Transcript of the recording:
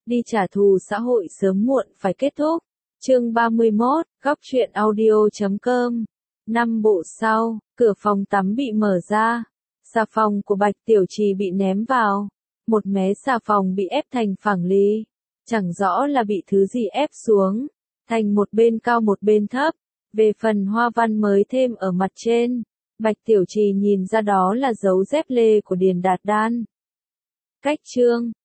đi trả thù xã hội sớm muộn phải kết thúc. Chương 31, góc truyện audio.com. 5 bộ sau, cửa phòng tắm bị mở ra. Xà phòng của Bạch Tiểu Trì bị ném vào. Một mé xà phòng bị ép thành phẳng lì. Chẳng rõ là bị thứ gì ép xuống. Thành một bên cao một bên thấp. Về phần hoa văn mới thêm ở mặt trên, Bạch Tiểu Trì nhìn ra đó là dấu dép lê của Điền Đạt Đan. Cách chương